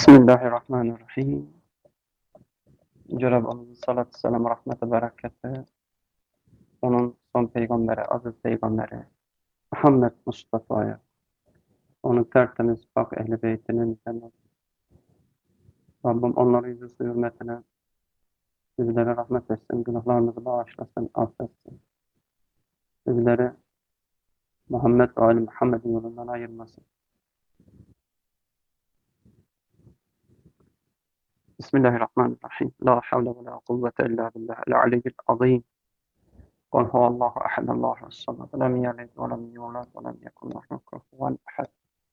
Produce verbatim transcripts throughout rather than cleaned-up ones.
Bismillahirrahmanirrahim. Yüce Rabbimizin salatü selamı, rahmeti, bereketi, onun son peygamberi, aziz peygamberi Muhammed Mustafa'ya, onun tertemiz pak ehli beytinin cennet. Rabbim onların yüzüstü hürmetine bizlere rahmet etsin, günahlarımızı bağışlasın, affetsin. Bizleri Muhammed ve Ali Muhammed'in yolundan ayırmasın. Bismillahirrahmanirrahim. La havle ve la kuvvete illa billahil aliyyil azim. Kul huvallahu ahad, Allahu samad, lem yelid ve lem yulad ve lem yekun lehu kufuven ahad.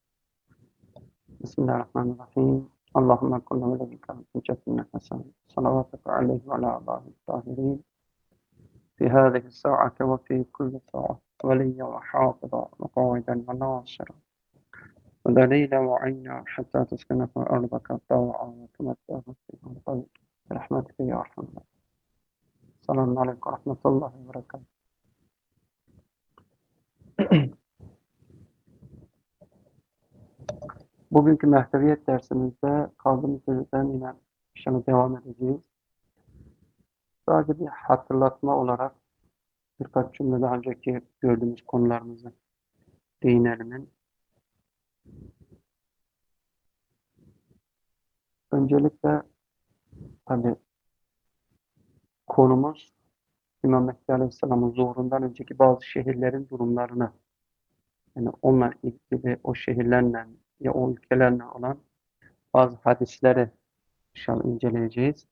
Bismillahirrahmanirrahim. Allahümme kullu velebike hüccetine hasen. Salavatuka aleyhi ve ala Allahü tahirin. Fi hâzihi sa'ate ve fi kulli sa'a. Veliyye ve hafıza ve kaviden ve nasira. Ve delile ve ayna hatta teskenefe ardaka tav'a ve tumettehu fiha tayyib. Rahmetike ya Rahman. Selamun aleyküm ve rahmetullahi ve berekatuhu. Bugünkü mehteviyet dersimizde kaldığımız yerden yine işine devam edeceğiz. Sadece bir hatırlatma olarak birkaç cümle daha önceki gördüğümüz konularımızı değinelim. Öncelikle tabi konumuz İmam Mehdi Aleyhisselam'ın zuhurundan önceki bazı şehirlerin durumlarını, yani onunla ilgili o şehirlerle ya o ülkelerle olan bazı hadisleri inşallah inceleyeceğiz.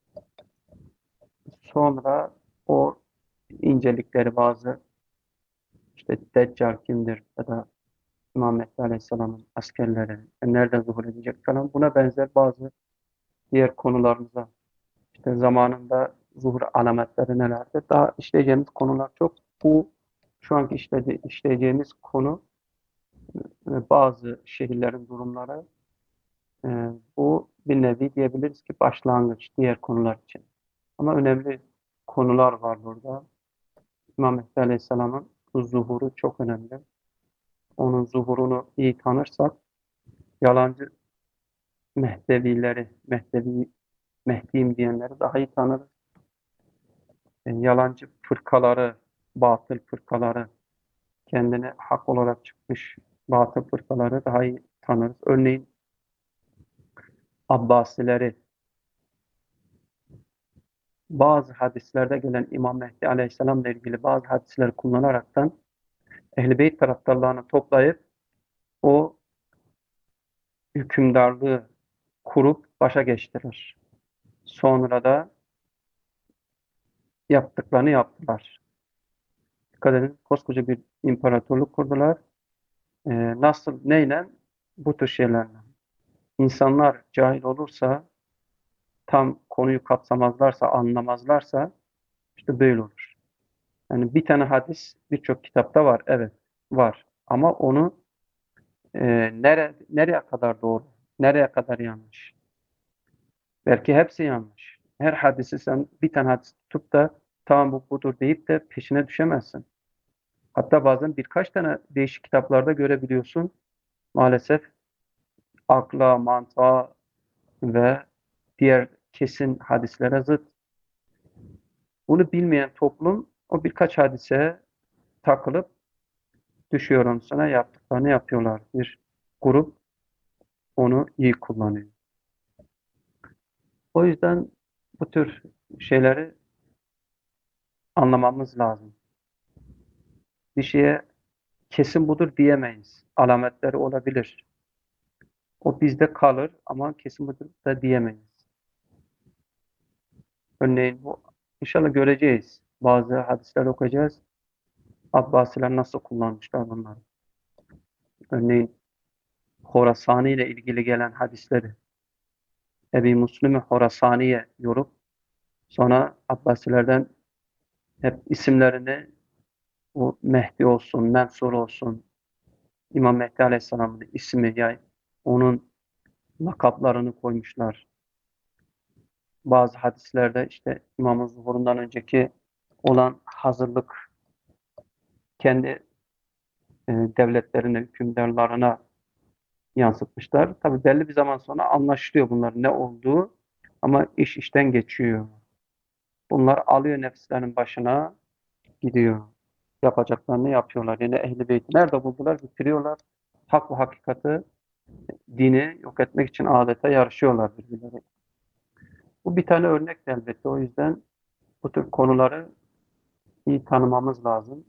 Sonra o incelikleri bazı işte Deccal kimdir ya da İmam Mehdi Aleyhisselam'ın askerleri nereden zuhur edecek falan buna benzer bazı diğer konularımıza işte zamanında zuhur alametleri nelerdir? Daha işleyeceğimiz konular çok. Bu şu anki işledi, işleyeceğimiz konu bazı şehirlerin durumları. E, bu bir nevi diyebiliriz ki başlangıç diğer konular için. Ama önemli konular var burada. İmam Mehdi Aleyhisselam'ın zuhuru çok önemli. Onun zuhurunu iyi tanırsak yalancı Mehdevileri, Mehdevi, Mehdiyim diyenleri daha iyi tanırız. Yani yalancı fırkaları, batıl fırkaları, kendine hak olarak çıkmış batıl fırkaları daha iyi tanırız. Örneğin Abbasileri, bazı hadislerde gelen İmam Mehdi Aleyhisselam'la ilgili bazı hadisleri kullanaraktan Ehl-i Beyt taraftarlarını toplayıp o hükümdarlığı kurup başa geçtirir. Sonra da yaptıklarını yaptılar. Dikkat edin, koskoca bir imparatorluk kurdular. Ee, nasıl, neyle? Bu tür şeylerle. İnsanlar cahil olursa, tam konuyu kapsamazlarsa, anlamazlarsa işte böyle olur. Yani bir tane hadis birçok kitapta var, evet var. Ama onu e, nere, nereye kadar doğru, nereye kadar yanlış? Belki hepsi yanlış. Her hadisi sen bir tane hadis tutup da tamam bu budur deyip de peşine düşemezsin. Hatta bazen birkaç tane değişik kitaplarda görebiliyorsun. Maalesef akla, mantığa ve diğer kesin hadislere zıt. Bunu bilmeyen toplum o birkaç hadise takılıp düşüyor onun sana yaptıklarını yapıyorlar. Bir grup onu iyi kullanıyor. O yüzden bu tür şeyleri anlamamız lazım. Bir şeye kesin budur diyemeyiz. Alametleri olabilir. O bizde kalır ama kesin budur da diyemeyiz. Örneğin bu inşallah göreceğiz. Bazı hadisler okuyacağız. Abbasiler nasıl kullanmışlar bunları. Örneğin Horasani ile ilgili gelen hadisleri Ebi Müslim-i Horasani'ye yorup sonra Abbasilerden hep isimlerini o Mehdi olsun, Mensur olsun, İmam Mehdi Aleyhisselam'ın ismi ya onun lakaplarını koymuşlar. Bazı hadislerde işte İmam'ın zuhurundan önceki olan hazırlık kendi e, devletlerine, hükümdarlarına yansıtmışlar. Tabii belli bir zaman sonra anlaşılıyor bunların ne olduğu ama iş işten geçiyor. Bunlar alıyor nefislerinin başına gidiyor. Yapacaklarını yapıyorlar. Yani Ehl-i Beyt'i nerede buldular? Bitiriyorlar. Hak ve hakikati, dini yok etmek için adeta yarışıyorlar birbirleri. Bu bir tane örnek elbette. O yüzden bu tür konuları iyi tanımamız lazım.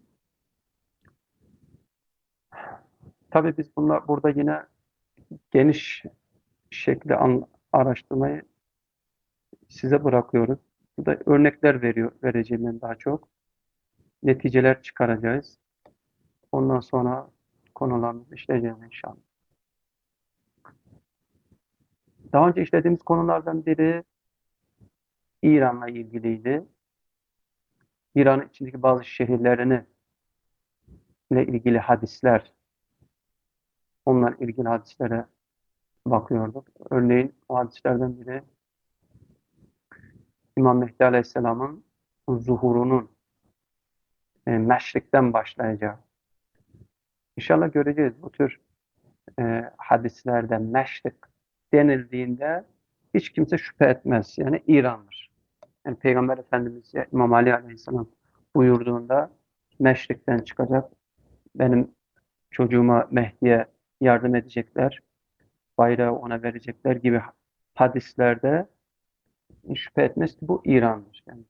Tabii biz bunlar burada yine geniş şekilde an, araştırmayı size bırakıyoruz. Burada örnekler veriyor, vereceğim ben daha çok. Neticeler çıkaracağız. Ondan sonra konularımızı işleyeceğiz inşallah. Daha önce işlediğimiz konulardan biri İran'la ilgiliydi. İran'ın içindeki bazı şehirlerini ile ilgili hadisler, onunla ilgili hadislere bakıyorduk. Örneğin o hadislerden biri İmam Mehdi Aleyhisselam'ın zuhurunun e, meşrikten başlayacağı. İnşallah göreceğiz bu tür e, hadislerde meşrik denildiğinde hiç kimse şüphe etmez. Yani İran'dır. Yani Peygamber Efendimiz ya İmam Ali Aleyhisselam buyurduğunda meşrikten çıkacak. Benim çocuğuma Mehdi'ye yardım edecekler. Bayrağı ona verecekler gibi hadislerde şüphe etmez ki bu İran'dır. Yani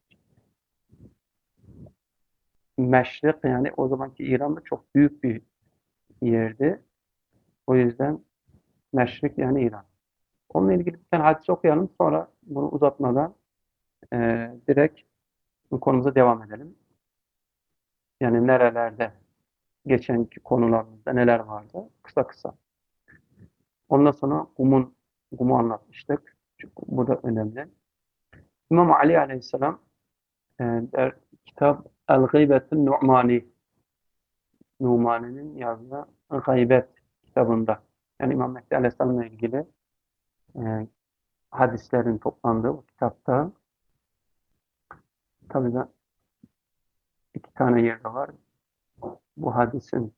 Meşrik yani o zamanki İran'da çok büyük bir yerdi. O yüzden Meşrik yani İran. Onunla ilgili bir tane hadis okuyalım. Sonra bunu uzatmadan e, direkt bu konumuza devam edelim. Yani nerelerde geçenki konularımızda neler vardı? Kısa kısa. Ondan sonra Kum'un Kum'u anlatmıştık. Çünkü bu da önemli. İmam Ali Aleyhisselam e, der, kitap El-Gıybetün Nu'mani Numani'nin yazdığı Gıybet kitabında. Yani İmam Mehdi Aleyhisselam'la ilgili e, hadislerin toplandığı bu kitapta tabii da iki tane yerde var. Bu hadisin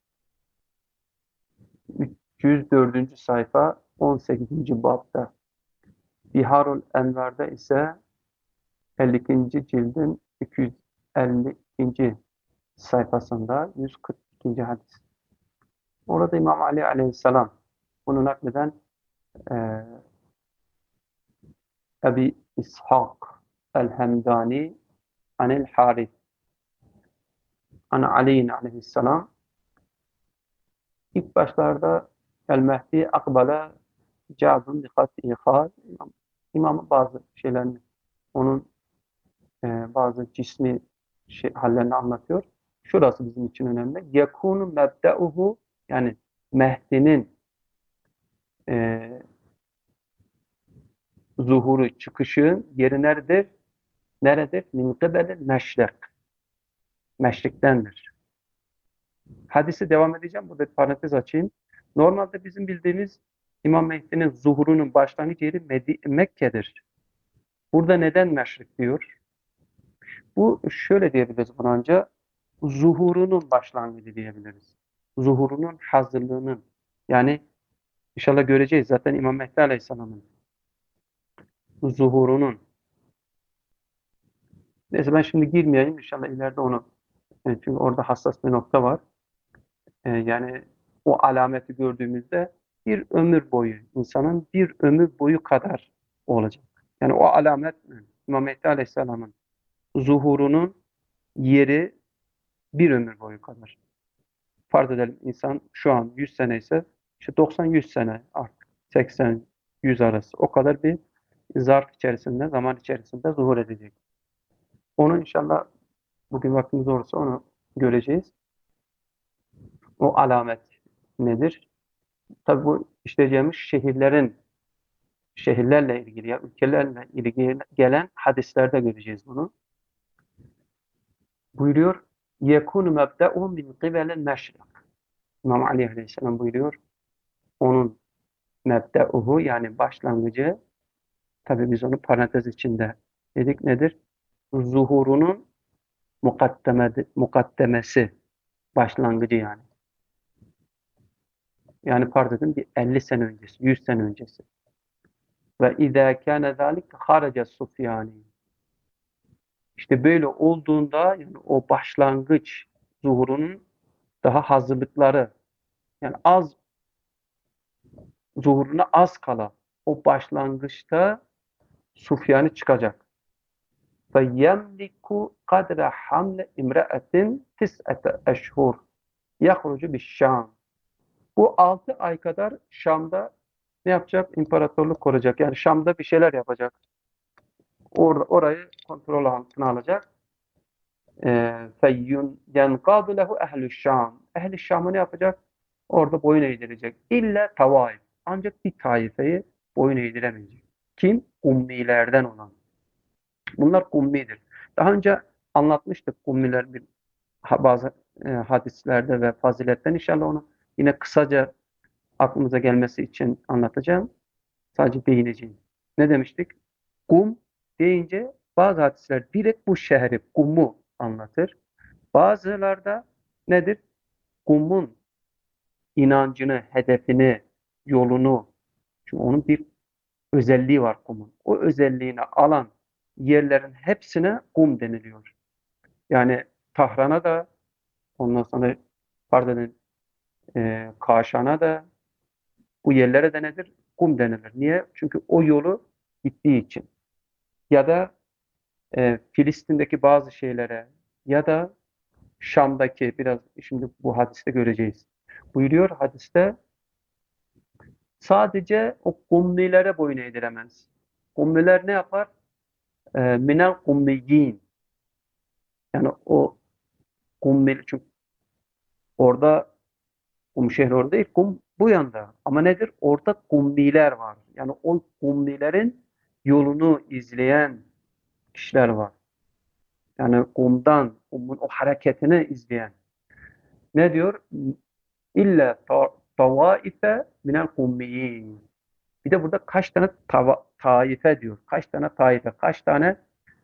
üç yüz dördüncü sayfa on sekizinci babda. Biharul Enver'de ise elli ikinci cildin iki yüz elli ikinci sayfasında yüz kırk ikinci hadis. Orada İmam Ali Aleyhisselam bunu nakleden e, Ebi İshak el-Hemdani anil Harith an Ali Aleyhisselam ilk başlarda El-Mehdi akbala ca'dun dikkat ihal İmam, İmam bazı şeylerini onun e, bazı cismi şey, hallerini anlatıyor. Şurası bizim için önemli. Yekunu mebdeuhu yani Mehdi'nin e, zuhuru, çıkışı yeri neredir? Neredir? Min kıbelil meşrik. Meşriktendir. Hadisi devam edeceğim. Burada bir parantez açayım. Normalde bizim bildiğimiz İmam Mehdi'nin zuhurunun başlangıç yeri Medi- Mekke'dir. Burada neden meşrik diyor? Bu şöyle diyebiliriz buna ancak zuhurunun başlangıcı diyebiliriz. Zuhurunun hazırlığının yani inşallah göreceğiz zaten İmam Mehdi Aleyhisselam'ın zuhurunun. Neyse ben şimdi girmeyeyim inşallah ileride onu. Yani çünkü orada hassas bir nokta var. Ee, yani o alameti gördüğümüzde bir ömür boyu insanın bir ömür boyu kadar olacak. Yani o alamet İmam Mehdi Aleyhisselam'ın zuhurunun yeri bir ömür boyu kadar. Farz edelim insan şu an yüz sene ise işte doksan yüz sene artık seksen yüz arası o kadar bir zarf içerisinde zaman içerisinde zuhur edecek. Onu inşallah bugün vaktimiz olursa onu göreceğiz. O alamet nedir? Tabii bu işleyeceğimiz şehirlerin şehirlerle ilgili ya ülkelerle ilgili gelen hadislerde göreceğiz bunu. Buyuruyor yekunu mebde'un min kıbelil meşrik. İmam Ali Aleyhisselam buyuruyor. Onun mebde'uhu yani başlangıcı tabii biz onu parantez içinde dedik nedir? Zuhurunun mukaddemesi, mukaddemesi başlangıcı yani. Yani farz edin bir elli sene öncesi, yüz sene öncesi. Ve izâ kâne zâlike haraca Sufyani. İşte böyle olduğunda yani o başlangıç zuhurunun daha hazırlıkları yani az zuhuruna az kala o başlangıçta Sufyani çıkacak. Ve yemliku kadre hamle imra'atin tis'ete eşhur yahrucu bi'şşam. Bu altı ay kadar Şam'da ne yapacak? İmparatorluk kuracak. Yani Şam'da bir şeyler yapacak. Orada orayı kontrol altına alacak. Feyyun yenkâdu lehu ehl-i Şam. Ehl-i Şam'ı ne yapacak? Orada boyun eğdirecek. İlla tavaif. Ancak bir taifeyi boyun eğdiremeyecek. Kim? Ummilerden olan. Bunlar Kummidir. Daha önce anlatmıştık Kummiler bir bazı e, hadislerde ve faziletten. İnşallah onu yine kısaca aklımıza gelmesi için anlatacağım. Sadece değineceğim. Ne demiştik? Kum deyince bazı hadisler direkt bu şehri, Kum'u anlatır. Bazılarda nedir? Kum'un inancını, hedefini, yolunu, çünkü onun bir özelliği var Kum'un. O özelliğini alan yerlerin hepsine Kum deniliyor. Yani Tahran'a da, ondan sonra pardon, e, Kaşan'a da, bu yerlere de nedir? Kum denilir. Niye? Çünkü o yolu gittiği için. Ya da e, Filistin'deki bazı şeylere ya da Şam'daki biraz şimdi bu hadiste göreceğiz. Buyuruyor hadiste sadece o kummilere boyun eğdiremez. Kummiler ne yapar? E, minel kummiyyin. Yani o kummil çünkü orada kum şehri orada değil, kum bu yanda. Ama nedir? Orada kummiler var. Yani o kummilerin yolunu izleyen kişiler var. Yani kumdan, kumun o hareketini izleyen. Ne diyor? İlla ta tavaife minel kummiyin. Bir de burada kaç tane tava, taife diyor. Kaç tane taife, kaç tane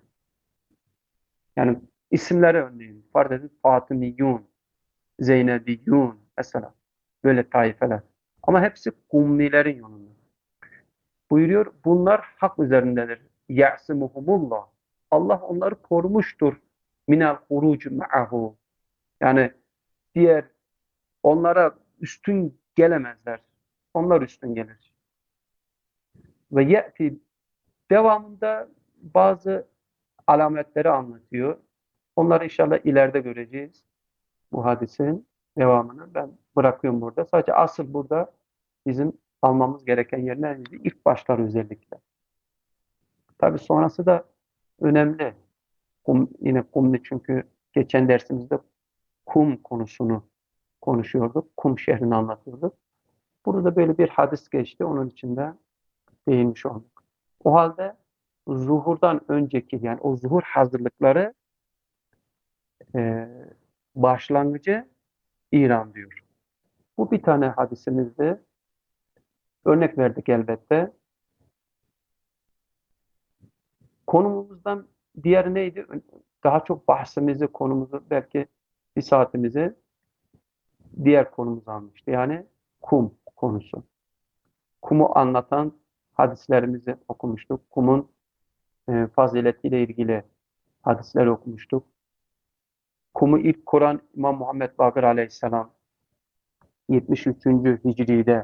yani isimleri örneğin. Farz edin Fatımiyyun, Zeynebiyyun mesela. Böyle taifeler. Ama hepsi kummilerin yolunda. Buyuruyor bunlar hak üzerindedir. Ya'simuhumullah. Allah onları korumuştur. Minel hurucu ma'ahu. Yani diğer onlara üstün gelemezler. Onlar üstün gelir. Ve ye'ti devamında bazı alametleri anlatıyor. Onları inşallah ileride göreceğiz. Bu hadisin devamını ben bırakıyorum burada. Sadece asıl burada bizim almamız gereken yer nerede? İlk başlar özellikle. Tabii sonrası da önemli. Kum, yine Kum'du çünkü geçen dersimizde kum konusunu konuşuyorduk. Kum şehrini anlatıyorduk. Burada böyle bir hadis geçti. Onun için de değinmiş olduk. O halde zuhurdan önceki yani o zuhur hazırlıkları e, başlangıcı İran diyor. Bu bir tane hadisimizde örnek verdik elbette. Konumuzdan diğer neydi? Daha çok bahsimizi, konumuzu belki bir saatimizi diğer konumuza almıştı. Yani kum konusu. Kumu anlatan hadislerimizi okumuştuk. Kumun e, faziletiyle ilgili hadisleri okumuştuk. Kumu ilk kuran İmam Muhammed Bakır Aleyhisselam yetmiş üçüncü Hicri'de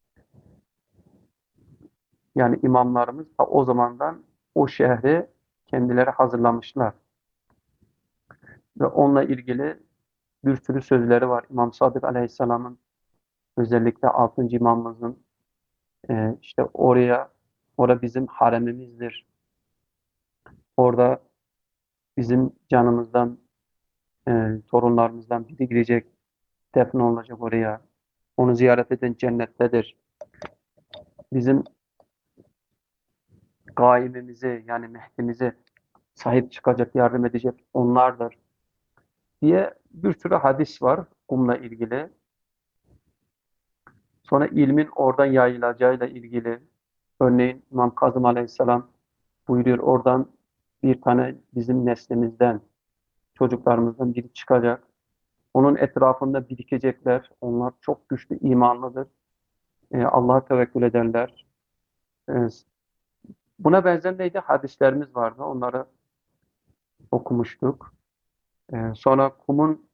yani imamlarımız ta o zamandan o şehri kendileri hazırlamışlar. Ve onunla ilgili bir sürü sözleri var. İmam Sadık Aleyhisselam'ın özellikle altıncı imamımızın e, işte oraya orada bizim haremimizdir. Orada bizim canımızdan e, torunlarımızdan biri girecek, defne olacak oraya. Onu ziyaret eden cennettedir. Bizim gaimimizi yani Mehdi'mizi sahip çıkacak, yardım edecek onlardır diye bir sürü hadis var kumla ilgili. Sonra ilmin oradan yayılacağıyla ilgili örneğin İmam Kazım Aleyhisselam buyuruyor oradan bir tane bizim neslimizden, çocuklarımızdan biri çıkacak. Onun etrafında birikecekler. Onlar çok güçlü, imanlıdır. e, Allah'a tevekkül edenler. E, Buna benzer neydi? Hadislerimiz vardı. Onları okumuştuk. E, sonra kumun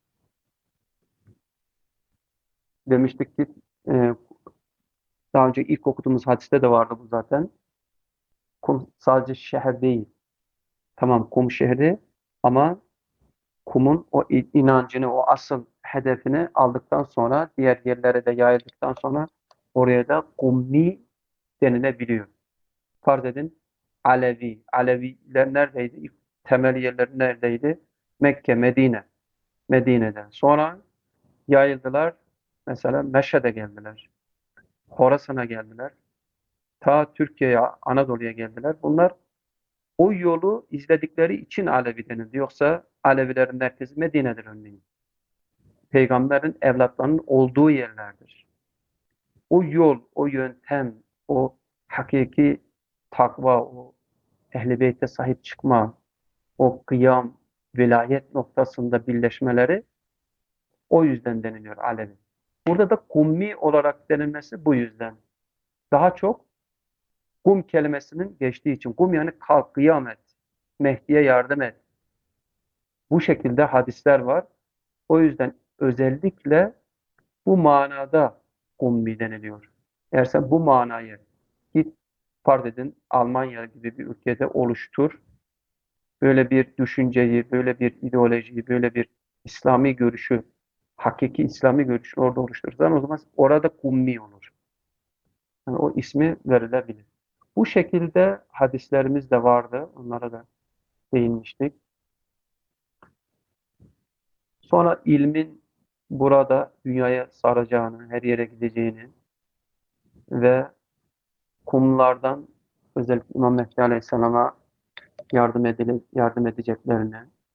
demiştik ki e, daha önce ilk okuduğumuz hadiste de vardı bu zaten. Kum sadece şehir değil. Tamam, kum şehri ama kumun o i- inancını, o asıl hedefini aldıktan sonra diğer yerlere de yayıldıktan sonra oraya da kummi denilebiliyor. Farz edin Alevi. Aleviler neredeydi? İlk temel yerleri neredeydi? Mekke, Medine. Medine'den. Sonra yayıldılar. Mesela Meşhed'e geldiler. Horasan'a geldiler. Ta Türkiye'ye, Anadolu'ya geldiler. Bunlar o yolu izledikleri için Alevi denildi. Yoksa Alevilerin merkezi Medine'dir örneğin. Peygamberin evlatlarının olduğu yerlerdir. O yol, o yöntem, o hakiki takva, o Ehl-i Beyt'e sahip çıkma, o kıyam, vilayet noktasında birleşmeleri o yüzden deniliyor Alevi. Burada da Kummi olarak denilmesi bu yüzden. Daha çok kum kelimesinin geçtiği için. Kum yani kalk, kıyam et, Mehdi'ye yardım et. Bu şekilde hadisler var. O yüzden özellikle bu manada Kummi deniliyor. Eğer sen bu manayı git farz edin Almanya gibi bir ülkede oluştur, böyle bir düşünceyi, böyle bir ideolojiyi, böyle bir İslami görüşü, hakiki İslami görüşü orada oluşturursan o zaman orada Kummi olur. Yani o ismi verilebilir. Bu şekilde hadislerimiz de vardı. Onlara da değinmiştik. Sonra ilmin burada dünyaya saracağını, her yere gideceğini ve kumlardan özellikle İmam Mehdi Aleyhisselam'a yardım edile, yardım edeceklerini,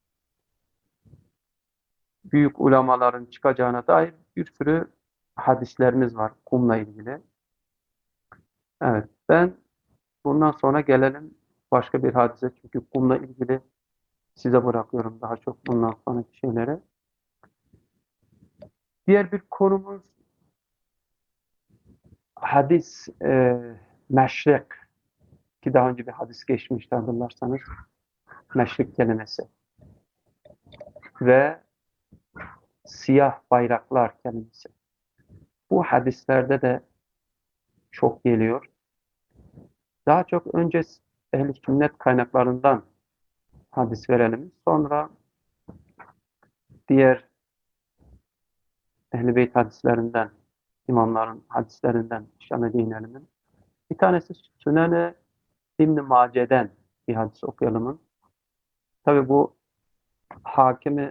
büyük ulemaların çıkacağına dair bir sürü hadislerimiz var kumla ilgili. Evet, ben bundan sonra gelelim başka bir hadise. Çünkü kumla ilgili size bırakıyorum daha çok bundan sonraki şeyleri. Diğer bir konumuz hadis e, meşrik ki daha önce bir hadis geçmişti hatırlarsanız. Meşrik kelimesi ve siyah bayraklar kelimesi. Bu hadislerde de çok geliyor. Daha çok önce ehl-i sünnet kaynaklarından hadis verelim. Sonra diğer ehl-i beyt hadislerinden, imamların hadislerinden inşallah değinelim. Bir tanesi Sünen-i İbn-i Mace'den bir hadis okuyalım. Tabi bu Hakimi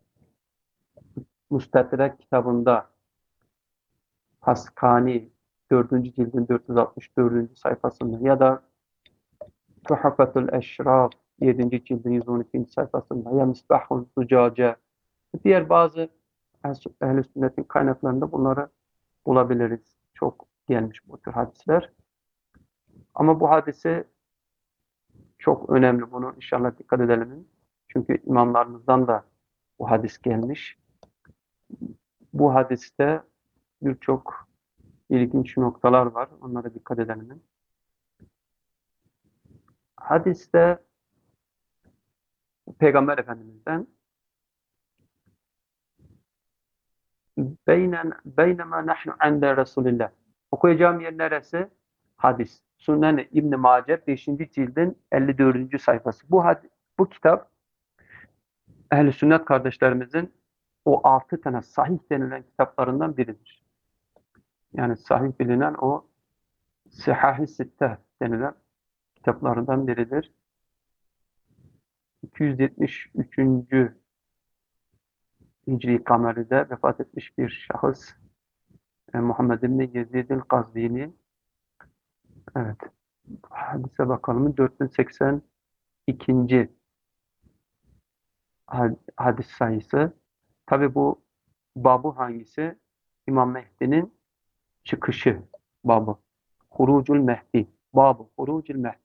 Müstedrek kitabında Haskani dördüncü cildin dört yüz altmış dördüncü sayfasında ya da Tuhfatul Eşraf yedinci cildin yüz on ikinci sayfasında ya Misbahun Zucace diğer bazı ehl-i sünnetin kaynaklarında bunları bulabiliriz. Çok gelmiş bu tür hadisler. Ama bu hadisi çok önemli. Bunu inşallah dikkat edelim. Çünkü imamlarımızdan da bu hadis gelmiş. Bu hadiste birçok ilginç noktalar var. Onlara dikkat edelim. Hadiste Peygamber Efendimiz'den Beynen, beynema nahnu inde Resulillah. Okuyacağım yer neresi? Hadis. Sünnen-i İbn-i Mace beşinci cildin elli dördüncü sayfası. Bu hadis, bu kitap ehl-i sünnet kardeşlerimizin o altı tane sahih denilen kitaplarından biridir. Yani sahih bilinen o Sihah-ı Sitte denilen kitaplarından biridir. iki yüz yetmiş üçüncü Hicri kameride vefat etmiş bir şahıs e, Muhammed İbni Yezid-i Gazvini. Evet. Hadise bakalım. dört bin seksen ikinci hadis sayısı. Tabi bu babu hangisi? İmam Mehdi'nin çıkışı babı. Hurucul Mehdi. Babu. Hurucul Mehdi.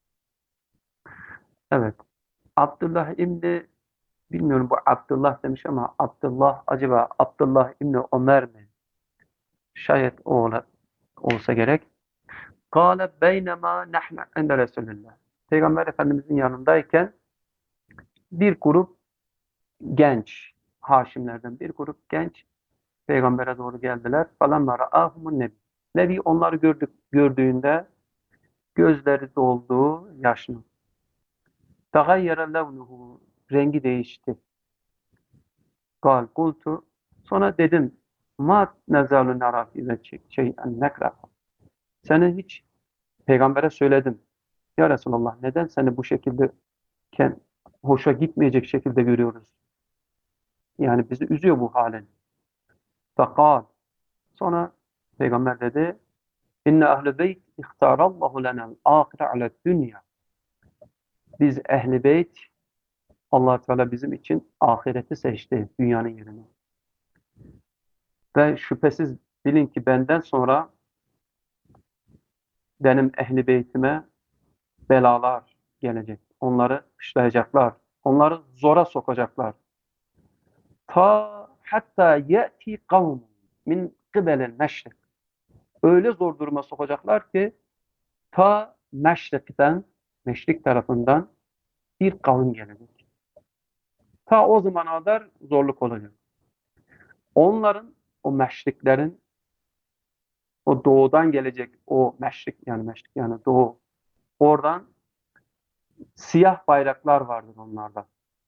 Evet. Abdullah İbni bilmiyorum bu Abdullah demiş ama Abdullah acaba Abdullah İbni Ömer mi? Şayet o olsa gerek. Kâle beynema nahnu inde Resulillah. Peygamber Efendimizin yanındayken bir grup genç, Haşimlerden bir grup genç Peygamber'e doğru geldiler. Falamma ra'ahumun nebi. Nebi onları gördük, gördüğünde gözleri doldu, yaşlı. Tagayyara levnuhu. Rengi değişti. Gal kultu. Sonra dedim. Ma nezalu nara fize şey'en nekra. Seni hiç Peygamber'e söyledim. Ya Resulallah neden seni bu şekilde ken- hoşa gitmeyecek şekilde görüyoruz? Yani bizi üzüyor bu halin. Fakal. Sonra Peygamber dedi. İnne ehl-i beyt ihtarallahu lena'l ahire ale'd dünya. Biz ehl-i beyt Allah Teala bizim için ahireti seçti dünyanın yerine. Ve şüphesiz bilin ki benden sonra benim ehl-i beytime belalar gelecek. Onları kışlayacaklar. Onları zora sokacaklar. Ta hatta ye'ti kavm min kıbelel meşrik. Öyle zor duruma sokacaklar ki ta meşrikten, meşrik tarafından bir kavim gelecek. Ta o zamana kadar zorluk olacak. Onların, o meşriklerin, o doğudan gelecek, o meşrik yani meşrik yani doğu, oradan siyah bayraklar vardır onlarda.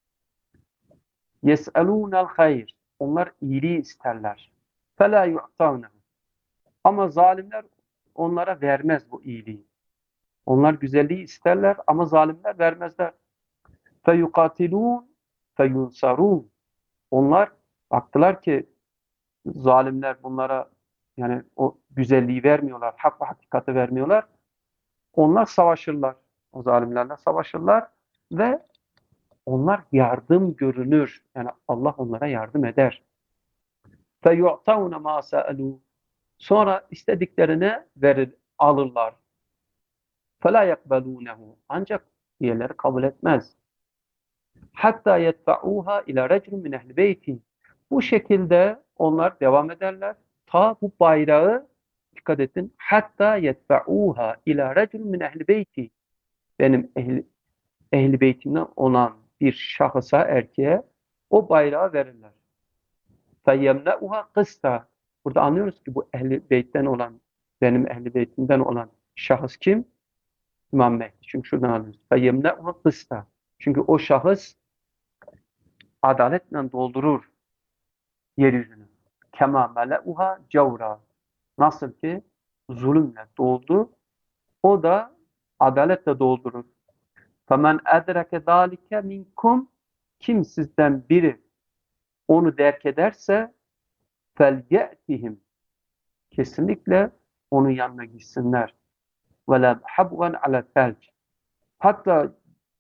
Yes'elûnel hayr. Onlar iyiliği isterler. Fela yu'tavnehu. Ama zalimler onlara vermez bu iyiliği. Onlar güzelliği isterler ama zalimler vermezler. Feyukatilûn feyunsarûn. Onlar baktılar ki zalimler bunlara yani o güzelliği vermiyorlar, hak ve hakikati vermiyorlar. Onlar savaşırlar. O zalimlerle savaşırlar ve onlar yardım görünür. Yani Allah onlara yardım eder. فَيُعْتَوْنَ مَا سَأَلُوا. Sonra istediklerine verir, alırlar. فَلَا يَقْبَلُونَهُ. Ancak diğerleri kabul etmez. Hatta yetfa'uha ila reclun min ehli beyti. Bu şekilde onlar devam ederler. Ta bu bayrağı dikkat edin. Hatta yetfa'uha ila reclun min ehli beyti. Benim ehli, ehli beytimden olan bir şahısa, erkeğe o bayrağı verirler. فَيَمْنَعُهَا kısta. Burada anlıyoruz ki bu ehli beytten olan, benim ehli beytimden olan şahıs kim? İmam Mehdi. Çünkü şuradan anlıyoruz. فَيَمْنَعُهَا kısta. Çünkü o şahıs adaletle doldurur yeryüzünü. Kema meleuha cevra. Nasıl ki zulümle doldu, o da adaletle doldurur. Femen edreke dalike minkum. Kim sizden biri onu derk ederse felye'tihim. Kesinlikle onun yanına gitsinler. Ve la habwan ala telc. Hatta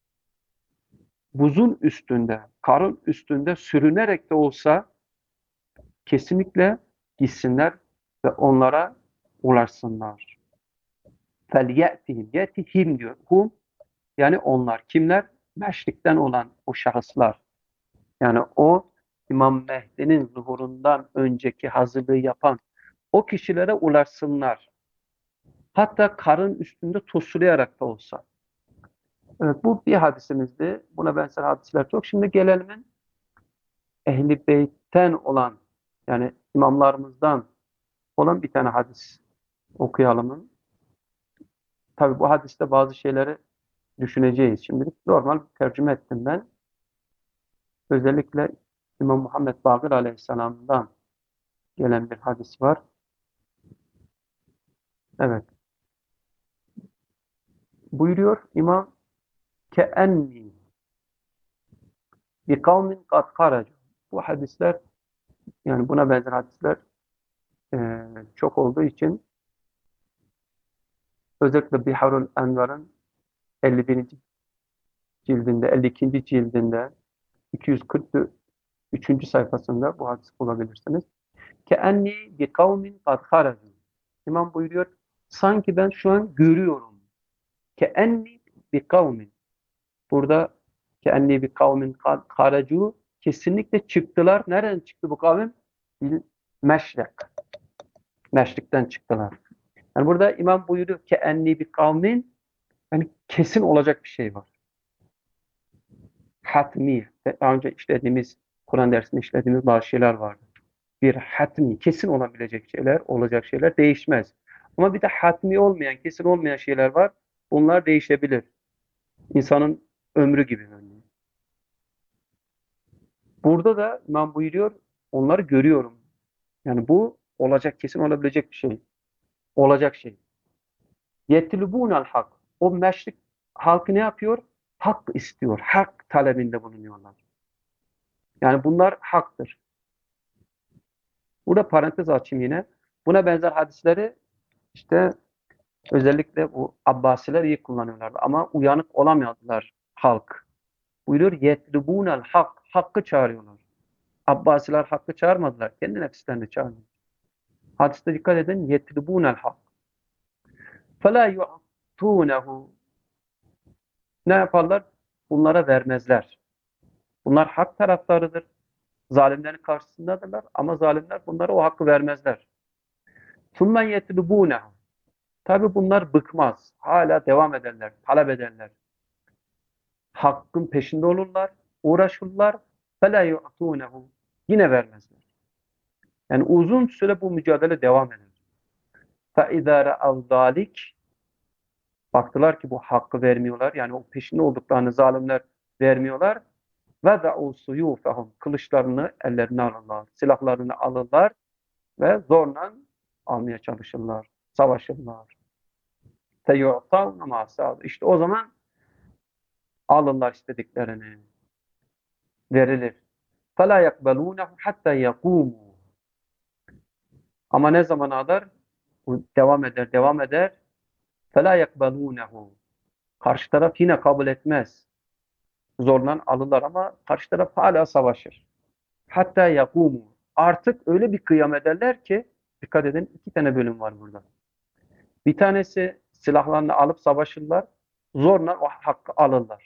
buzun üstünde, karın üstünde sürünerek de olsa kesinlikle gitsinler ve onlara ulaşsınlar. فَلْيَأْتِهِمْ يَأْتِهِمْ diyor. Hum yani onlar. Kimler? Meşrikten olan o şahıslar. Yani o İmam Mehdi'nin zuhurundan önceki hazırlığı yapan o kişilere ulaşsınlar. Hatta karın üstünde tosulayarak da olsa. Evet, bu bir hadisimizdi. Buna benzer hadisler çok. Şimdi gelelim Ehl-i Beyt'ten olan yani imamlarımızdan olan bir tane hadis okuyalım. Tabi bu hadiste bazı şeyleri düşüneceğiz. Şimdilik normal tercüme ettim ben. Özellikle İmam Muhammed Bakır Aleyhisselam'dan gelen bir hadis var. Evet. Buyuruyor İmam Keenni bi kavmin kad haracu. Bu hadisler yani buna benzer hadisler e, çok olduğu için özellikle Biharul Envar'ın elli birinci cildinde, elli ikinci cildinde iki yüz kırk üçüncü sayfasında bu hadisi bulabilirsiniz. Keenni bi kavmin kad haracu. İmam buyuruyor sanki ben şu an görüyorum. Keenni bi kavmin. Burada keenni bi kavmin kad haracu kesinlikle çıktılar. Nereden çıktı bu kavim? Meşrik. Meşrikten çıktılar. Yani burada imam buyuruyor ki enni bir kavmin, yani kesin olacak bir şey var. Hatmi. Daha önce işlediğimiz, Kur'an dersinde işlediğimiz bazı şeyler vardı. Bir hatmi, kesin olabilecek şeyler, olacak şeyler değişmez. Ama bir de hatmi olmayan, kesin olmayan şeyler var. Bunlar değişebilir. İnsanın ömrü gibi örneğin. Burada da imam buyuruyor, onları görüyorum. Yani bu olacak, kesin olabilecek bir şey. Olacak şey. Yetlubûnel hak. O meşrik halkı ne yapıyor? Hak istiyor. Hak talebinde bulunuyorlar. Yani bunlar haktır. Burada parantez açayım yine. Buna benzer hadisleri işte özellikle bu Abbasiler iyi kullanıyorlardı. Ama uyanık olamadılar halk. Buyuruyor yetlubûnel hak. Hakkı çağırıyorlar. Abbasiler hakkı çağırmadılar. Kendi nefislerini çağırdılar. Hadiste dikkat edin. Yetlubûnel hak. فَلَا يُعْتُونَهُ. Ne yaparlar? Bunlara vermezler. Bunlar hak taraftarıdır. Zalimlerin karşısındadırlar ama zalimler bunlara o hakkı vermezler. ثُمَّ يَتْلُبُونَهُ. Tabi bunlar bıkmaz. Hala devam ederler, talep ederler. Hakkın peşinde olurlar, uğraşırlar. فَلَا يُعْتُونَهُ. Yine vermezler. Yani uzun süre bu mücadele devam eder. فَاِذَا رَأَوْ ذَٰلِكِ. Baktılar ki bu hakkı vermiyorlar. Yani o peşinde olduklarını zalimler vermiyorlar. وَذَعُوا سُيُوفَهُمْ. Kılıçlarını ellerine alırlar, silahlarını alırlar ve zorla almaya çalışırlar, savaşırlar. فَيُعْطَوْنَ مَا سَعَدُوا. İşte o zaman alırlar istediklerini, verilir. فَلَا يَقْبَلُونَهُ حَتَّى يَقُومُوا. Ama ne zamana kadar? Bu devam eder, devam eder. فَلَا يَقْبَلُونَهُ. Karşı taraf yine kabul etmez. Zorla alırlar ama karşı taraf hala savaşır. Hatta yakumu. Artık öyle bir kıyam ederler ki, dikkat edin, iki tane bölüm var burada. Bir tanesi silahlarını alıp savaşırlar, zorla o hakkı alırlar.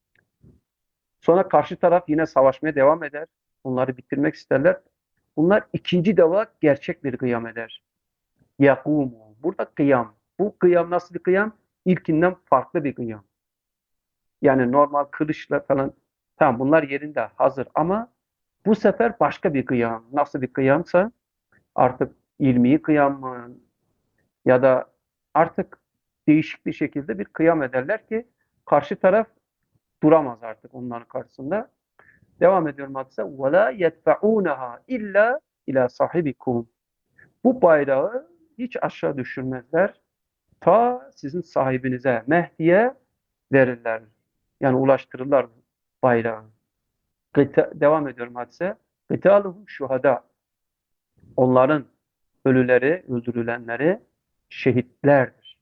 Sonra karşı taraf yine savaşmaya devam eder. Bunları bitirmek isterler. Bunlar ikinci defa gerçek bir kıyam eder. Yakumu. Burada kıyam. Bu kıyam nasıl bir kıyam? İlkinden farklı bir kıyam. Yani normal kılıçla falan, tamam bunlar yerinde hazır ama bu sefer başka bir kıyam. Nasıl bir kıyamsa artık ilmi kıyam mı ya da artık değişik bir şekilde bir kıyam ederler ki karşı taraf duramaz artık onların karşısında. Devam ediyorum hadise. وَلَا يَدْفَعُونَهَا illa ila sahibikum. Bu bayrağı hiç aşağı düşürmezler. Ta sizin sahibinize, Mehdi'ye verirler. Yani ulaştırırlar bayrağı. Gıta, devam ediyorum hadise. قِتَالُهُمْ şuhada. Onların ölüleri, öldürülenleri şehitlerdir.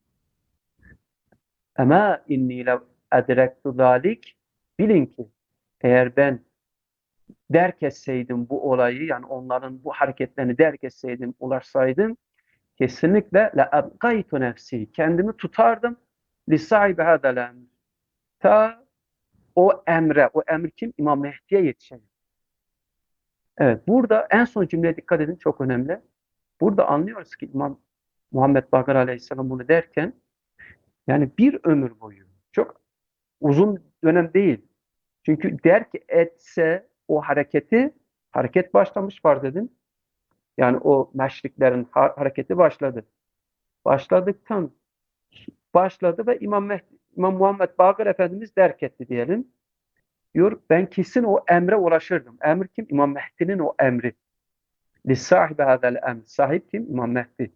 Ama inni lev edrektu zalik. Bilin ki eğer ben derk etseydim bu olayı, yani onların bu hareketlerini derk etseydim, ulaşsaydım, kesinlikle le ebgaytu nefsi. Kendimi tutardım li sahibi hadal emr. Ta o emre, o emir kim? İmam Mehdi'ye yetişecek. Evet, burada en son cümleye dikkat edin, çok önemli. Burada anlıyoruz ki İmam Muhammed Bakır Aleyhisselam bunu derken, yani bir ömür boyu, çok uzun dönem değil. Çünkü derk etse o hareketi, hareket başlamış var dedim. Yani o meşriklerin ha- hareketi başladı. Başladıktan başladı ve İmam, Mehdi, İmam Muhammed Bakır Efendimiz derk etti diyelim. Diyor ben kesin o emre ulaşırdım. Emir kim? İmam Mehdi'nin o emri. Lissahibi hadel emr. Sahip kim? İmam Mehdi.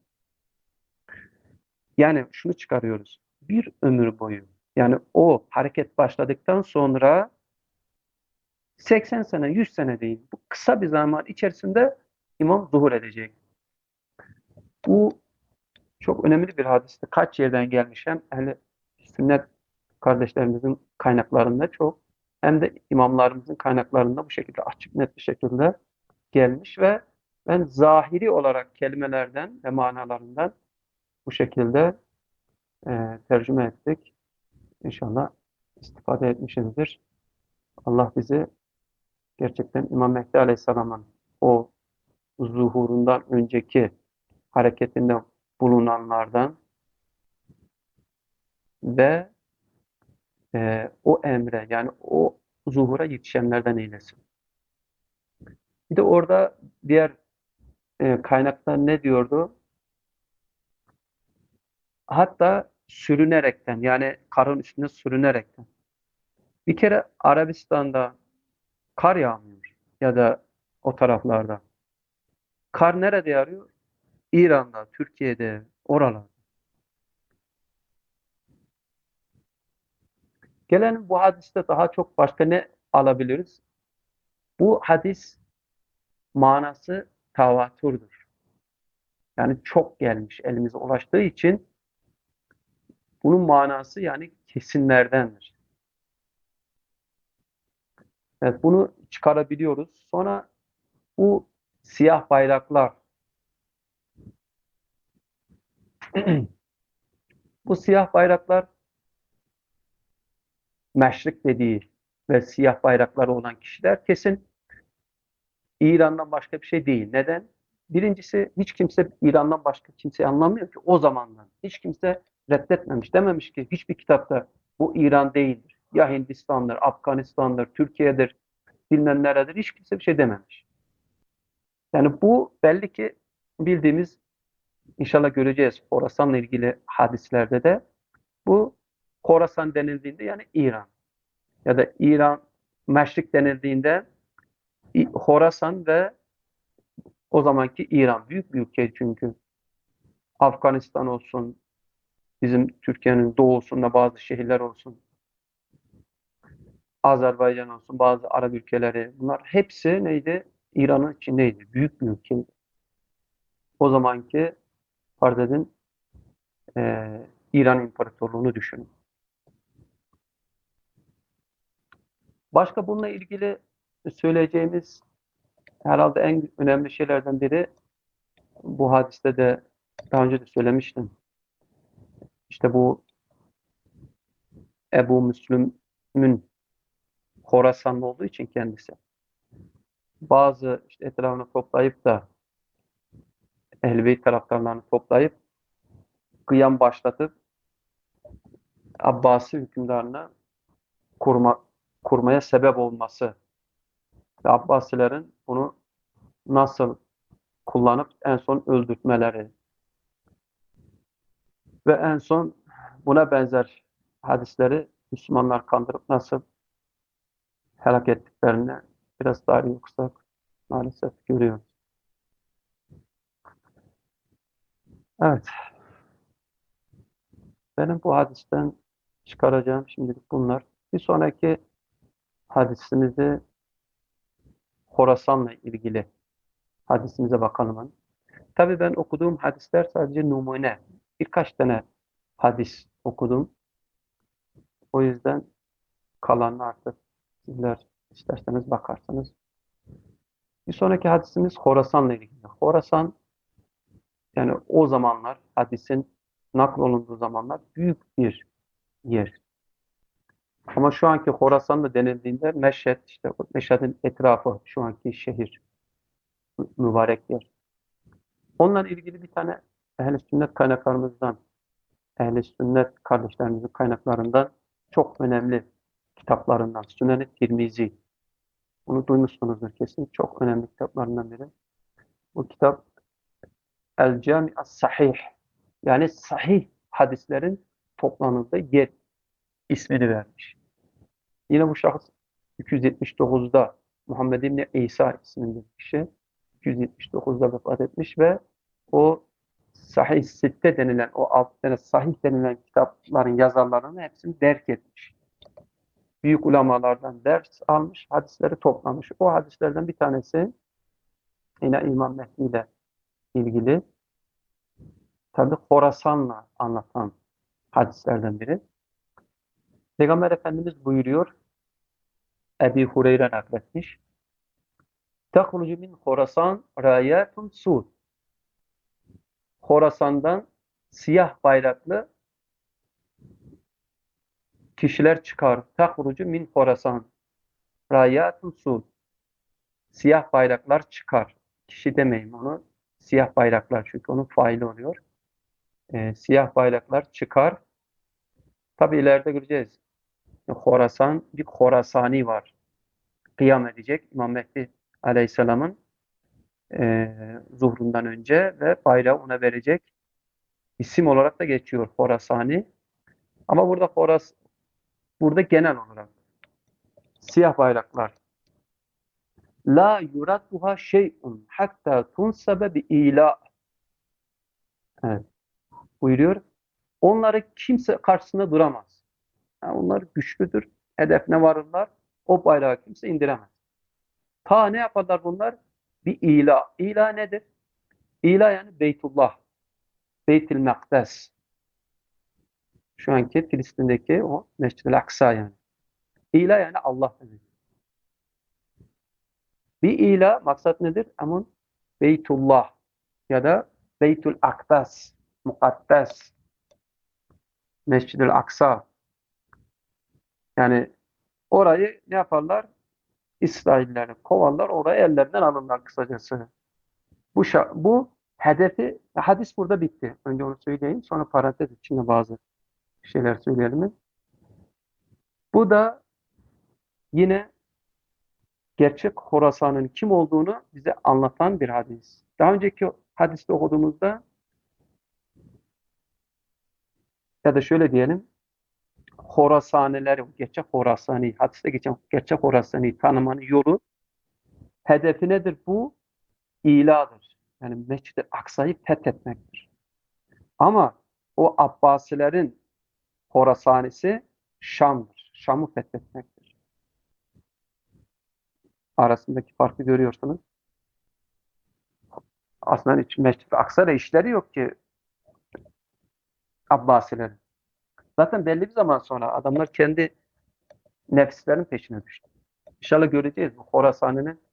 Yani şunu çıkarıyoruz. Bir ömür boyu. Yani o hareket başladıktan sonra seksen sene, yüz sene değil. Bu kısa bir zaman içerisinde imam zuhur edecek. Bu çok önemli bir hadiste. Kaç yerden gelmiş hem ehli sünnet kardeşlerimizin kaynaklarında çok, hem de imamlarımızın kaynaklarında bu şekilde açık net bir şekilde gelmiş ve ben zahiri olarak kelimelerden ve manalarından bu şekilde e, tercüme ettik. İnşallah istifade etmişizdir. Allah bizi gerçekten İmam Mehdi Aleyhisselam'ın o zuhurundan önceki hareketinden bulunanlardan ve e, o emre yani o zuhura yetişenlerden eylesin. Bir de orada diğer e, kaynakta ne diyordu? Hatta sürünerekten yani karın üstünde sürünerekten. Bir kere Arabistan'da kar yağmıyor ya da o taraflarda. Kar nerede yağıyor? İran'da, Türkiye'de, oralarda. Gelelim bu hadiste daha çok başka ne alabiliriz? Bu hadis manası tavaturdur. Yani çok gelmiş elimize ulaştığı için bunun manası yani kesinlerdendir. Evet, bunu çıkarabiliyoruz. Sonra bu siyah bayraklar, bu siyah bayraklar meşrik dediği ve siyah bayrakları olan kişiler kesin İran'dan başka bir şey değil. Neden? Birincisi hiç kimse İran'dan başka kimseyi anlamıyor ki o zamandan. Hiç kimse reddetmemiş. Dememiş ki hiçbir kitapta bu İran değildir. Ya Hindistan'dır, Afganistan'dır, Türkiye'dir, bilmem neredir. Hiç kimse bir şey dememiş. Yani bu belli ki bildiğimiz inşallah göreceğiz Horasan'la ilgili hadislerde de bu Horasan denildiğinde yani İran ya da İran Meşrik denildiğinde Horasan ve o zamanki İran büyük bir ülke çünkü Afganistan olsun, bizim Türkiye'nin doğusunda bazı şehirler olsun, Azerbaycan olsun, bazı Arap ülkeleri bunlar hepsi neydi? İran'ın içindeydi. Büyük bir ülkeydi. O zamanki farz edin e, İran İmparatorluğunu düşünün. Başka bununla ilgili söyleyeceğimiz herhalde en önemli şeylerden biri bu hadiste de daha önce de söylemiştim. İşte bu Ebu Müslüm'ün Horasanlı olduğu için kendisi bazı işte etrafını toplayıp da Ehl-i Beyt taraftarlarını toplayıp kıyam başlatıp Abbasi hükümdarını kurma, kurmaya sebep olması ve Abbasilerin bunu nasıl kullanıp en son öldürtmeleri ve en son buna benzer hadisleri Müslümanlar kandırıp nasıl helak ettiklerini biraz tarih okusak maalesef görüyoruz. Evet, benim bu hadisten çıkaracağım şimdilik bunlar. Bir sonraki hadisimizi Horasan'la ilgili hadisimize bakalım. Tabii ben okuduğum hadisler sadece numune. Birkaç tane hadis okudum. O yüzden kalanını artık sizler isterseniz bakarsınız. Bir sonraki hadisimiz Horasan'la ilgili. Horasan yani o zamanlar hadisin naklolunduğu zamanlar büyük bir yer. Ama şu anki Horasan'da denildiğinde Meşhed, işte Meşhed'in etrafı şu anki şehir, mübarek yer. Onunla ilgili bir tane ehl-i sünnet kaynaklarımızdan, ehl-i sünnet kardeşlerimizin kaynaklarından çok önemli kitaplarından Sünen-i Tirmizi. Bunu duymuşsunuzdur kesin. Çok önemli kitaplarından biri. Bu kitap El-Cami As-Sahih. Yani sahih hadislerin toplanıldığı yer ismini vermiş. Yine bu şahıs iki yüz yetmiş dokuzda Muhammed İbni İsa isminde bir kişi. iki yüz yetmiş dokuzda vefat etmiş ve o Sahih Sitte denilen, o alt tane sahih denilen kitapların yazarlarını hepsini derk etmiş. Büyük ulemalardan ders almış, hadisleri toplamış. O hadislerden bir tanesi yine İmam Mehdi ile ilgili tabi Horasan'la anlatan hadislerden biri. Peygamber Efendimiz buyuruyor, Ebi Hureyre nakletmiş. Tehrucu min Horasan rayatun suud. Horasan'dan siyah bayraklı kişiler çıkar. Tehrucu min Horasan rayatun suud. Siyah bayraklar çıkar. Kişi demeyeyim onu. Siyah bayraklar çünkü onun faili oluyor. e, siyah bayraklar çıkar. Tabi ileride göreceğiz. Horasan, bir Horasani var. Kıyam edecek İmam Mehdi Aleyhisselam'ın e, zuhrundan önce ve bayrağı ona verecek. İsim olarak da geçiyor Horasani. Ama burada Horas, burada genel olarak siyah bayraklar. La yuradduha şey'un hatta tunsabe bi ila. Evet, buyuruyor. Onları kimse karşısında duramaz. Yani onlar güçlüdür. Hedefine varırlar. O bayrağı kimse indiremez. Ta ne yaparlar bunlar? Bir ila. İla nedir? İla yani Beytullah. Beytül Makdes. Şu anki Filistin'deki o Mescid-i Aksa yani. İla yani Allah demek. Bir ila maksat nedir? Amun Beytullah ya da Beytül Akdas, Mukaddes, Mescid-i Aksa. Yani orayı ne yaparlar? İsrailleri kovarlar, orayı ellerinden alırlar kısacası. Bu bu hedefi, hadis burada bitti. Önce onu söyleyeyim, sonra parantez içinde bazı şeyler söyleyelim. Bu da yine gerçek Horasan'ın kim olduğunu bize anlatan bir hadis. Daha önceki hadiste okuduğumuzda ya da şöyle diyelim, Horasanileri, gerçek Horasani, hadiste geçen gerçek Horasani tanımanın yolu, hedefi nedir? Bu iladır. Yani Mescid-i Aksa'yı fethetmektir. Ama o Abbasilerin Horasanisi Şam'dır. Şam'ı fethetmektir. Arasındaki farkı görüyorsunuz. Aslında hiç Mescid-i Aksa'da işleri yok ki Abbasilerin. Zaten belli bir zaman sonra adamlar kendi nefislerin peşine düştü. İnşallah göreceğiz bu Horasani'nin.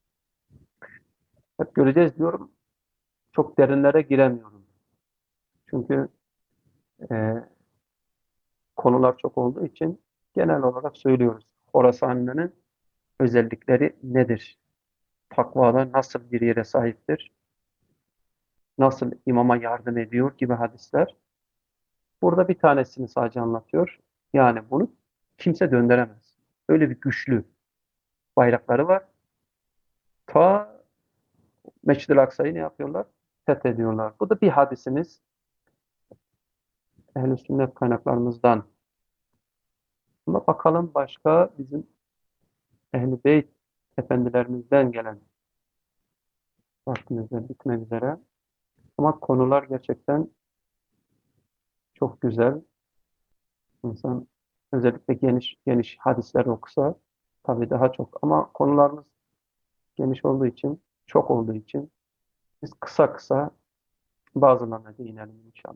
Hep göreceğiz diyorum. Çok derinlere giremiyorum. Çünkü e, konular çok olduğu için genel olarak söylüyoruz. Horasani'nin özellikleri nedir? Takvada nasıl bir yere sahiptir? Nasıl imama yardım ediyor gibi hadisler. Burada bir tanesini sadece anlatıyor. Yani bunu kimse döndüremez. Öyle bir güçlü bayrakları var. Ta Mescid-i Aksa'yı ne yapıyorlar? Fethediyorlar. Bu da bir hadisimiz. Ehl-i sünnet kaynaklarımızdan. Ama bakalım başka bizim Ehl-i Beyt efendilerimizden gelen, vaktimiz de bitmek üzere. Ama konular gerçekten çok güzel. İnsan özellikle geniş geniş hadisler okusa tabii daha çok. Ama konularımız geniş olduğu için, çok olduğu için biz kısa kısa bazılarına değinelim inşallah.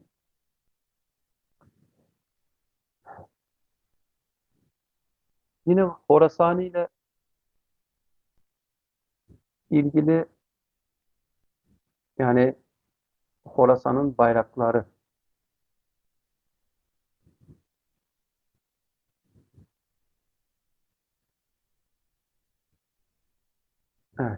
Yine Horasani ile ilgili, yani Horasan'ın bayrakları. Evet.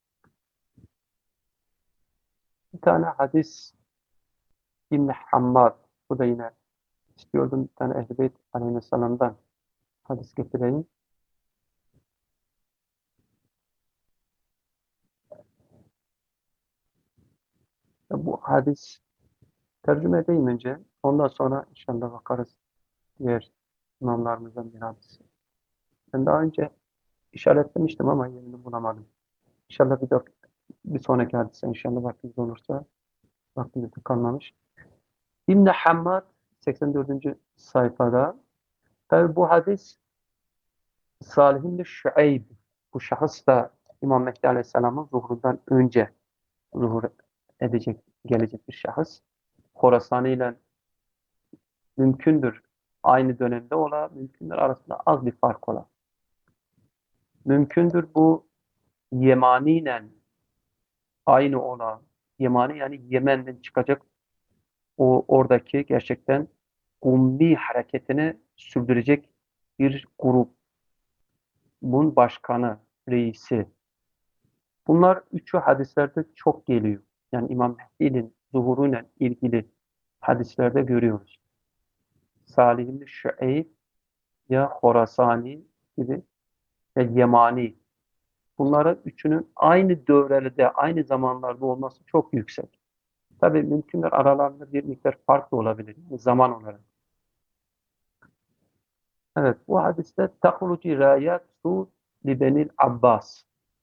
Bir tane hadis İbn Hammad, bu da yine istiyordum bir tane Ehl-i Beyt Aleyhisselam'dan hadis getireyim. Ya bu hadis tercüme edeyim önce. Ondan sonra inşallah bakarız diğer imamlarımızdan bir hadis. Ben daha önce işaretlemiştim ama yerini bulamadım. İnşallah bir, dört, bir sonraki hadise inşallah vaktimiz olursa, vaktimiz de kalmamış. İbn Hammad seksen dördüncü sayfada. Tabi bu hadis Salih ibn Şuayb, bu şahıs da İmam Mehdi Aleyhisselam'ın zuhurundan önce zuhur edecek, gelecek bir şahıs. Horasani ile mümkündür aynı dönemde ola, mümkündür arasında az bir fark ola. Mümkündür bu Yemani ile aynı ola. Yemani yani Yemen'den çıkacak o oradaki gerçekten ummi hareketini sürdürecek bir grubun başkanı, reisi. Bunlar üçü hadislerde çok geliyor. Yani İmam Mehdi'nin zuhuruyla ilgili hadislerde görüyoruz. Salih ibn Şueyb ya Horasani gibi ya Yemani. Bunların üçünün aynı dövrede, aynı zamanlarda olması çok yüksek. Tabii mümkündür aralarında bir miktar fark da olabilir yani zaman olarak. Evet, bu hadiste tahruci rayat su li benil Abbas.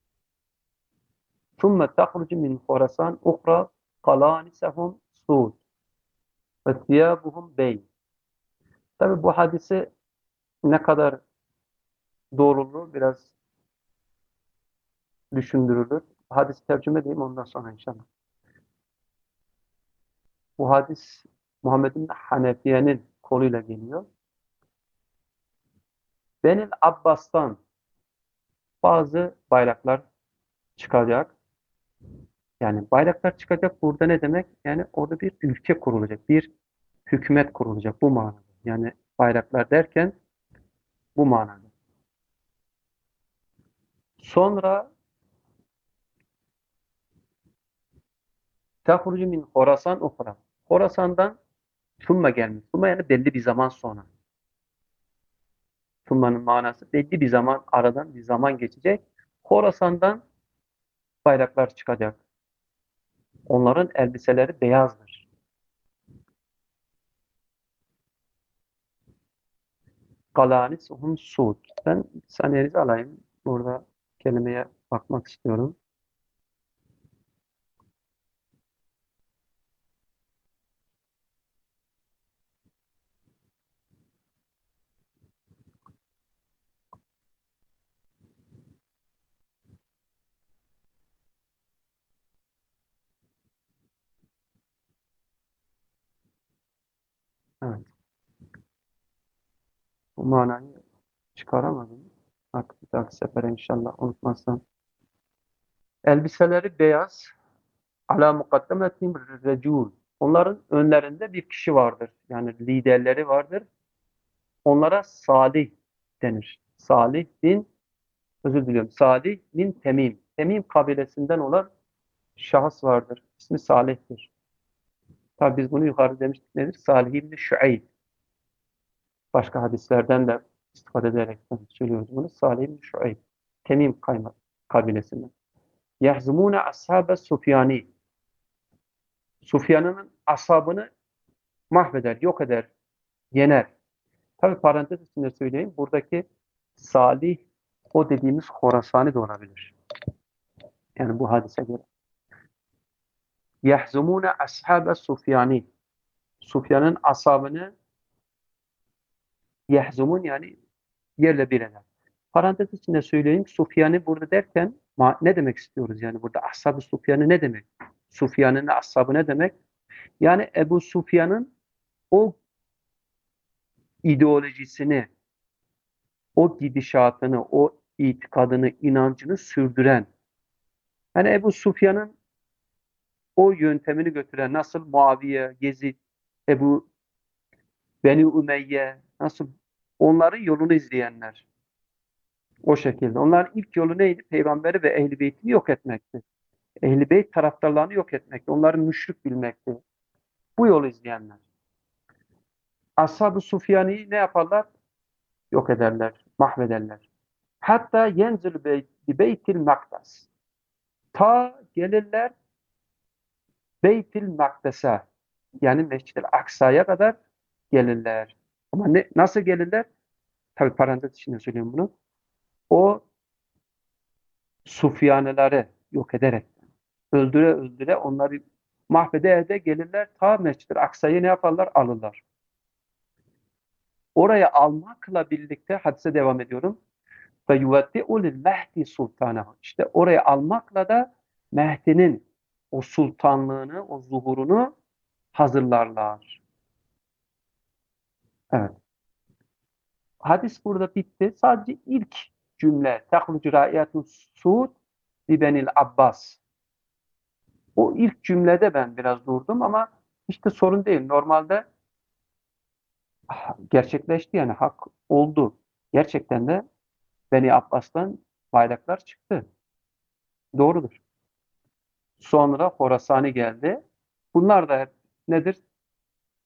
ثم تخرج من خراسان أخرى قلانسهم سود ve thiyabuhum beyn. Tabii bu hadisi ne kadar doğruluğu biraz düşündürülür. Hadis tercüme edeyim ondan sonra inşallah. Bu hadis Muhammed bin Hanefiye'nin koluyla geliyor. Benil Abbas'tan bazı bayraklar çıkacak. Yani bayraklar çıkacak burada ne demek? Yani orada bir ülke kurulacak, bir hükümet kurulacak bu manada. Yani bayraklar derken bu manada. Sonra tahrucu min Horasan ukra. Horasan'dan Summa gelmiş. Summa yani belli bir zaman sonra. Summa'nın manası belli bir zaman aradan bir zaman geçecek. Horasan'dan bayraklar çıkacak. Onların elbiseleri beyazdır. Galanisuhum sud. Ben saniyenizi alayım. Burada kelimeye bakmak istiyorum. Evet. Bu manayı çıkaramadım. Artık bir dahaki sefere inşallah unutmazsam. Elbiseleri beyaz. Ala mukaddemetim recul. Onların önlerinde bir kişi vardır. Yani liderleri vardır. Onlara Salih denir. Salih bin, özür diliyorum. Salih bin Temim. Temim kabilesinden olan şahıs vardır. İsmi Salih'tir. Tabi biz bunu yukarı demiştik nedir? Salih ibn Şueyb. Başka hadislerden de istifade ederek söylüyoruz bunu. Salih ibn Şueyb. Temim kayma kabilesinden. Yahzumune ashabe Sufyani. Sufyan'ın ashabını mahveder, yok eder, yener. Tabi parantez içinde söyleyeyim. Buradaki Salih o dediğimiz Horasani de olabilir. Yani bu hadise göre. Yahzumune ashabe Sufyani. Sufyan'ın ashabını yahzumun yani yerle bir eder. Parantez içinde söyleyeyim. Sufyan'ı burada derken ne demek istiyoruz? Yani burada ashab-ı Sufyan'ı ne demek? Sufyan'ın ashabı ne demek? Yani Ebu Sufyan'ın o ideolojisini, o gidişatını, o itikadını, inancını sürdüren, yani Ebu Sufyan'ın o yöntemini götüren, nasıl Muaviye, Yezid, Ebu Beni Ümeyye, nasıl onların yolunu izleyenler. O şekilde. Onların ilk yolu neydi? Peygamberi ve Ehl-i Beyt'i yok etmekti. Ehl-i Beyt taraftarlarını yok etmekti. Onları müşrik bilmekti. Bu yolu izleyenler. Ashab-ı Sufyan'ı ne yaparlar? Yok ederler, mahvederler. Hatta yenzil beyt, beytil makdas. Ta gelirler Beytil Makdes'e yani Mescid-i Aksa'ya kadar gelirler. Ama ne, nasıl gelirler? Tabi parantez içinde söylüyorum bunu. O Sufyaneleri yok ederek, öldüre öldüre onları mahvede ede gelirler. Ta Mescid-i Aksa'yı ne yaparlar? Alırlar. Oraya almakla birlikte hadise devam ediyorum. Ve yuveddi'u lil Mehdi sultanahu. İşte oraya almakla da Mehdi'nin o sultanlığını, o zuhurunu hazırlarlar. Evet. Hadis burada bitti. Sadece ilk cümle tehlucu ra'iyatu Suud li benil Abbas. O ilk cümlede ben biraz durdum ama işte sorun değil. Normalde ah, gerçekleşti yani hak oldu. Gerçekten de Beni Abbas'tan bayraklar çıktı. Doğrudur. Sonra Horasani geldi. Bunlar da hep nedir?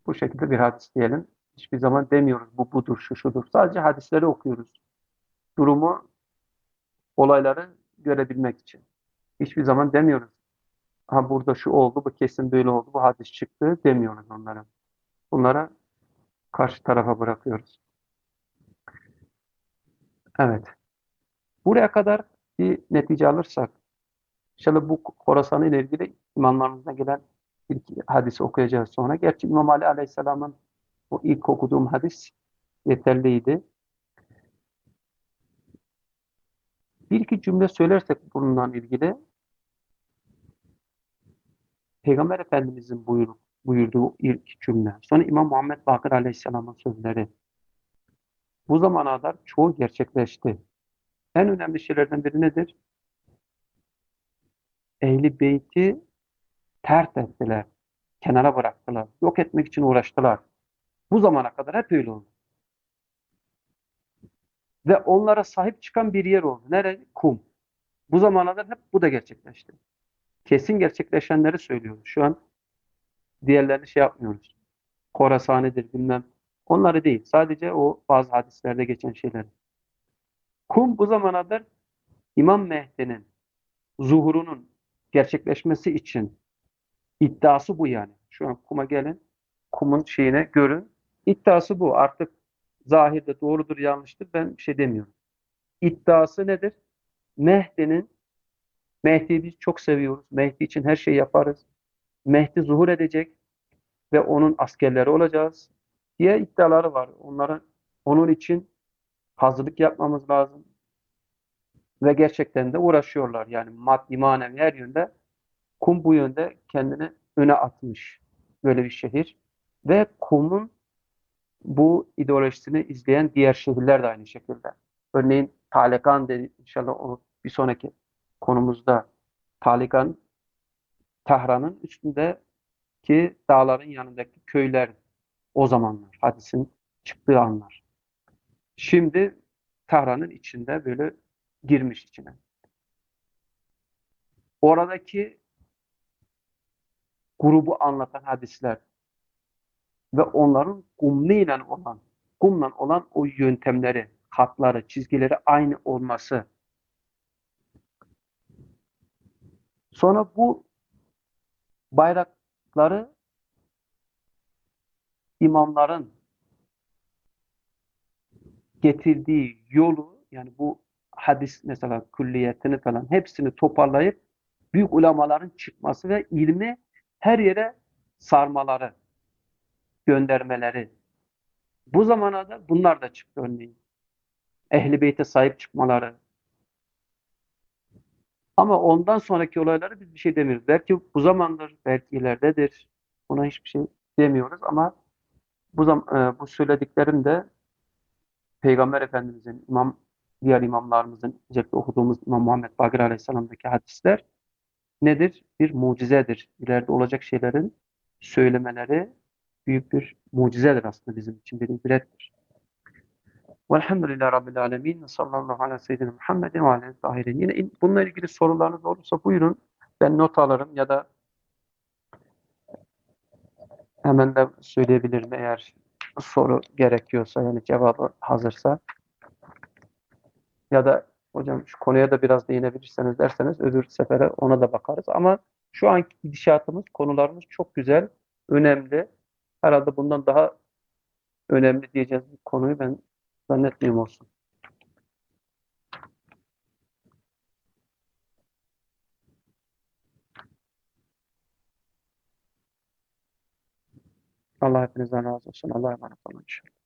Bu şekilde bir hadis diyelim. Hiçbir zaman demiyoruz bu budur, şu şudur. Sadece hadisleri okuyoruz. Durumu, olayları görebilmek için. Hiçbir zaman demiyoruz. Ha burada şu oldu, bu kesin böyle oldu, bu hadis çıktı demiyoruz onlara. Bunlara karşı tarafa bırakıyoruz. Evet. Buraya kadar bir netice alırsak, İnşallah bu Horasan ile ilgili imamlarımızdan gelen ilk hadisi okuyacağız sonra. Gerçi İmam Ali Aleyhisselam'ın o ilk okuduğum hadis yeterliydi. Bir iki cümle söylersek bununla ilgili Peygamber Efendimizin buyur, buyurduğu ilk cümle. Sonra İmam Muhammed Bakır Aleyhisselam'ın sözleri. Bu zamana kadar çoğu gerçekleşti. En önemli şeylerden biri nedir? Ehli beyti terk ettiler. Kenara bıraktılar. Yok etmek için uğraştılar. Bu zamana kadar hep öyle oldu. Ve onlara sahip çıkan bir yer oldu. Nerede? Kum. Bu zamana kadar hep bu da gerçekleşti. Kesin gerçekleşenleri söylüyoruz. Şu an diğerlerini şey yapmıyoruz. Khorasani'dir bilmem. Onları değil. Sadece o bazı hadislerde geçen şeyler. Kum bu zamana kadar İmam Mehdi'nin zuhurunun gerçekleşmesi için iddiası bu yani. Şu an kuma gelin, kumun şeyine görün. İddiası bu. Artık zahirde doğrudur yanlıştır ben bir şey demiyorum. İddiası nedir? Mehdi'nin Mehdi'yi biz çok seviyoruz. Mehdi için her şeyi yaparız. Mehdi zuhur edecek ve onun askerleri olacağız diye iddiaları var. Onların onun için hazırlık yapmamız lazım ve gerçekten de uğraşıyorlar. Yani maddi manevi her yönde Kum bu yönde kendini öne atmış böyle bir şehir ve Kum'un bu ideolojisini izleyen diğer şehirler de aynı şekilde. Örneğin Talekan dedi inşallah o bir sonraki konumuzda Talekan Tahran'ın üstündeki dağların yanındaki köyler o zamanlar hadisin çıktığı anlar. Şimdi Tahran'ın içinde böyle girmiş içine. Oradaki grubu anlatan hadisler ve onların kumla olan kumla olan o yöntemleri, hatları, çizgileri aynı olması. Sonra bu bayrakları imamların getirdiği yolu yani bu hadis mesela külliyetini falan hepsini toparlayıp büyük ulemaların çıkması ve ilmi her yere sarmaları, göndermeleri. Bu zamana da bunlar da çıktı örneğin. Ehl-i Beyt'e sahip çıkmaları. Ama ondan sonraki olayları biz bir şey demiyoruz. Belki bu zamandır, belki ileridedir. Ona hiçbir şey demiyoruz ama bu zam e, bu söylediklerim de Peygamber Efendimizin, imam, diğer imamlarımızın, özellikle okuduğumuz İmam Muhammed Bakır Aleyhisselam'daki hadisler nedir? Bir mucizedir. İleride olacak şeylerin söylemeleri büyük bir mucizedir aslında bizim için, bir ibrettir. Velhamdülillahi Rabbil Alemin. Sallallahu aleyhi ve seyyidina Muhammedin ve aleyhi tahirin. Yine in- bununla ilgili sorularınız olursa buyurun. Ben not alırım ya da hemen de söyleyebilirim eğer soru gerekiyorsa yani cevabı hazırsa. Ya da hocam şu konuya da biraz değinebilirseniz derseniz öbür sefere ona da bakarız. Ama şu anki gidişatımız, konularımız çok güzel, önemli. Herhalde bundan daha önemli diyeceğiz bir konuyu ben zannetmiyorum olsun. Allah hepinizden razı olsun. Allah'a emanet olun inşallah.